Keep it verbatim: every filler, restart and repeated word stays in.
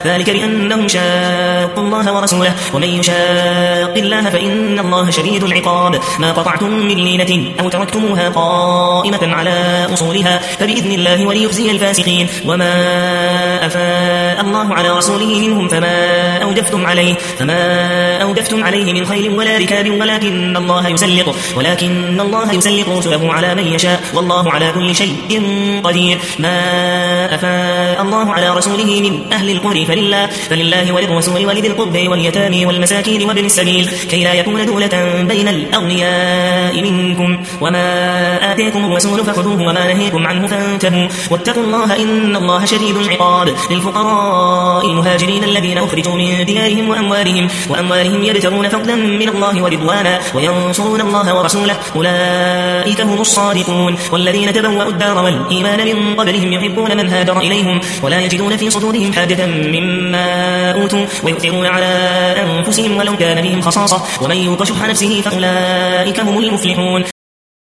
ذلك بأنهم شاقوا الله ورسوله ومن يشاق الله فإن الله شديد العقاب ما قطعتم من لينة أو تركتموها قائمة على أصولها فبإذن الله وليخزي الفاسقين وما أفاء الله على رسوله منهم فما أوجفتم عليه فما أوجفتم عليه من خيل ولا ركاب ولكن الله يسلط ولكن الله يسلط رسله على من يشاء والله على كل شيء قدير ما أفاء الله على رسوله من أهل القرى فلله, فلله وللرسول ولذي القربى واليتامى والمساكين وابن السبيل كي لا يكون دولة بين الأغنياء منكم وما آتيكم الرسول فخذوه وما نهيكم عنه فانتهوا واتقوا الله إن الله شديد العقاب للفقراء المهاجرين الذين أخرجوا من ديارهم وأموالهم, وأموالهم يبتغون فضلا من الله ورضوانا وينصرون الله ورسوله أولئك هم الصادقون والذين تبوأوا الدار والإيمان من قبلهم يحبون من هاجر إليهم ولا يجدون في صدورهم حاجة مما أوتوا ويؤثرون على أنفسهم ولو كان بهم خصاصة ومن يوق شح نفسه فأولئك هم المفلحون